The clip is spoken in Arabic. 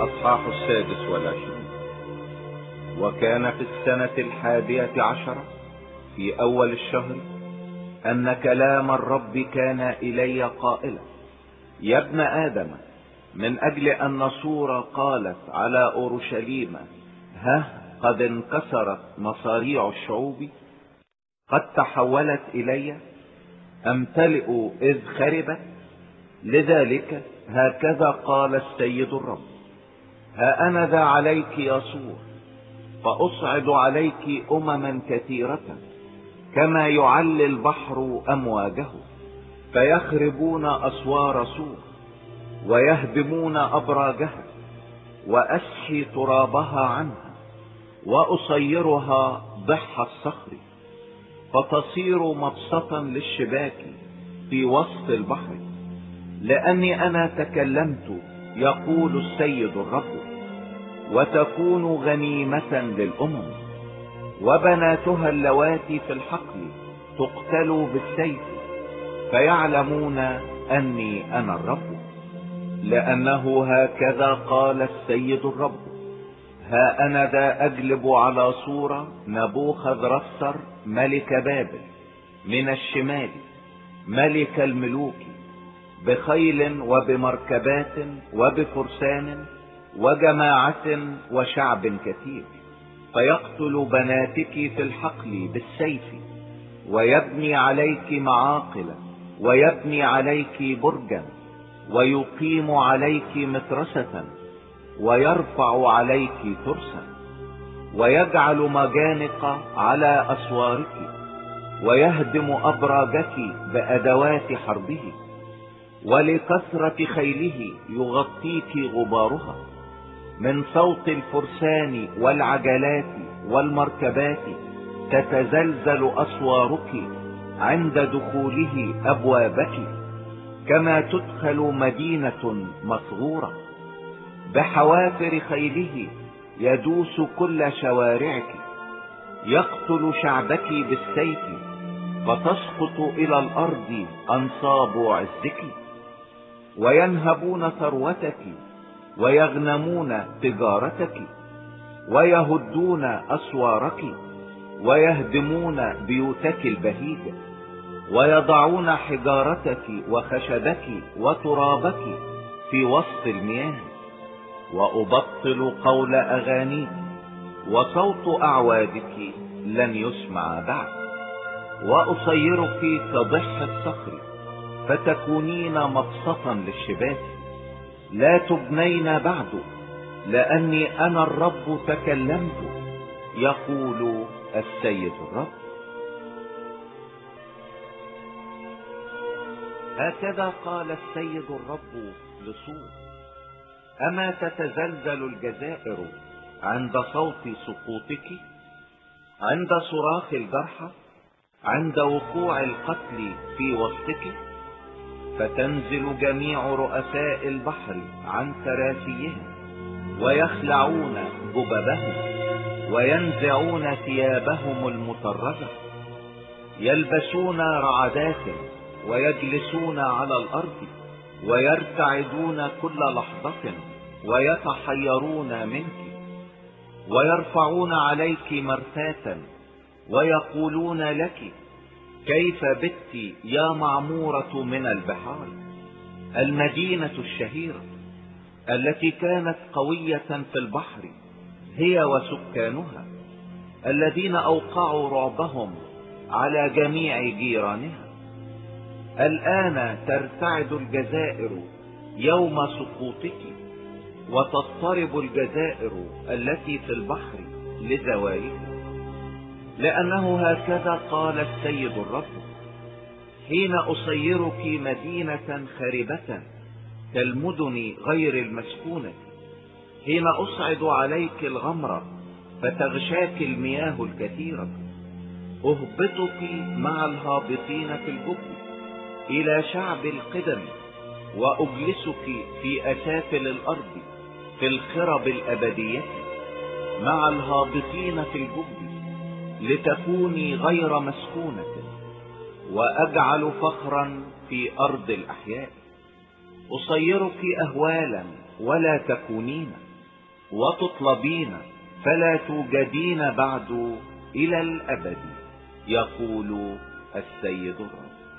الأصحاح 26. وكان في السنة 11 في أول الشهر أن كلام الرب كان إلي قائلا: يا ابن آدم، من أجل أن صورة قالت على أورشليم: ها قد انكسرت مصاريع الشعوب، قد تحولت إلي، أمتلئ إذ خربت. لذلك هكذا قال السيد الرب: ها أنا ذا عليك يا صور، فأصعد عليك أمما كثيرة كما يعلي البحر أمواجه، فيخربون أسوار صور ويهدمون أبراجها، وأسحي ترابها عنها وأصيرها ضح الصخر، فتصير مبسطا للشباك في وسط البحر، لأني أنا تكلمت، يقول السيد الرب. وتكون غنيمة للأمم، وبناتها اللواتي في الحقل تقتل بالسيف، فيعلمون أني أنا الرب. لأنه هكذا قال السيد الرب: ها أنا ذا أجلب على صورة نبوخذرصر ملك بابل من الشمال، ملك الملوك، بخيل وبمركبات وبفرسان وجماعة وشعب كثير، فيقتل بناتك في الحقل بالسيف، ويبني عليك معاقل، ويبني عليك برجا، ويقيم عليك مترسة، ويرفع عليك ترسا، ويجعل مجانق على أسوارك، ويهدم أبراجك بأدوات حربه، ولكثرة خيله يغطيك غبارها، من صوت الفرسان والعجلات والمركبات تتزلزل أسوارك عند دخوله أبوابك، كما تدخل مدينة مصغورة. بحوافر خيله يدوس كل شوارعك، يقتل شعبك بالسيف، فتسقط إلى الأرض أنصاب عزك. وينهبون ثروتك، ويغنمون تجارتك، ويهدون أسوارك، ويهدمون بيوتك البهيجة، ويضعون حجارتك وخشبك وترابك في وسط المياه. وأبطل قول أغانيك، وصوت أعوادك لن يسمع بعد. وأصيرك كضح الصخر، فتكونين مبسطا للشباك، لا تبنين بعد، لأني أنا الرب تكلمت، يقول السيد الرب. هكذا قال السيد الرب لصور: أما تتزلزل الجزائر عند صوت سقوطك، عند صراخ الجرحى، عند وقوع القتل في وسطك؟ فتنزل جميع رؤساء البحر عن كراسيهم، ويخلعون جببهم، وينزعون ثيابهم المطرزة، يلبسون رعدات، ويجلسون على الأرض، ويرتعدون كل لحظة، ويتحيرون منك، ويرفعون عليك مرثاة، ويقولون لك: كيف بت يا معمورة من البحار، المدينة الشهيرة التي كانت قوية في البحر، هي وسكانها الذين أوقعوا رعبهم على جميع جيرانها. الآن ترتعد الجزائر يوم سقوطك، وتضطرب الجزائر التي في البحر لزوالها. لأنه هكذا قال السيد الرب: حين أصيرك مدينة خاربة كالمدن غير المسكونة، حين أصعد عليك الغمر فتغشاك المياه الكثيرة، أهبطك مع الهابطين في الجب إلى شعب القدم، وأجلسك في أسافل الأرض في الخرب الأبدية مع الهابطين في الجب، لتكوني غير مسكونة، وأجعل فخرا في أرض الأحياء. أصيرك أهوالا ولا تكونين، وتطلبين فلا توجدين بعد إلى الأبد، يقول السيد الرب.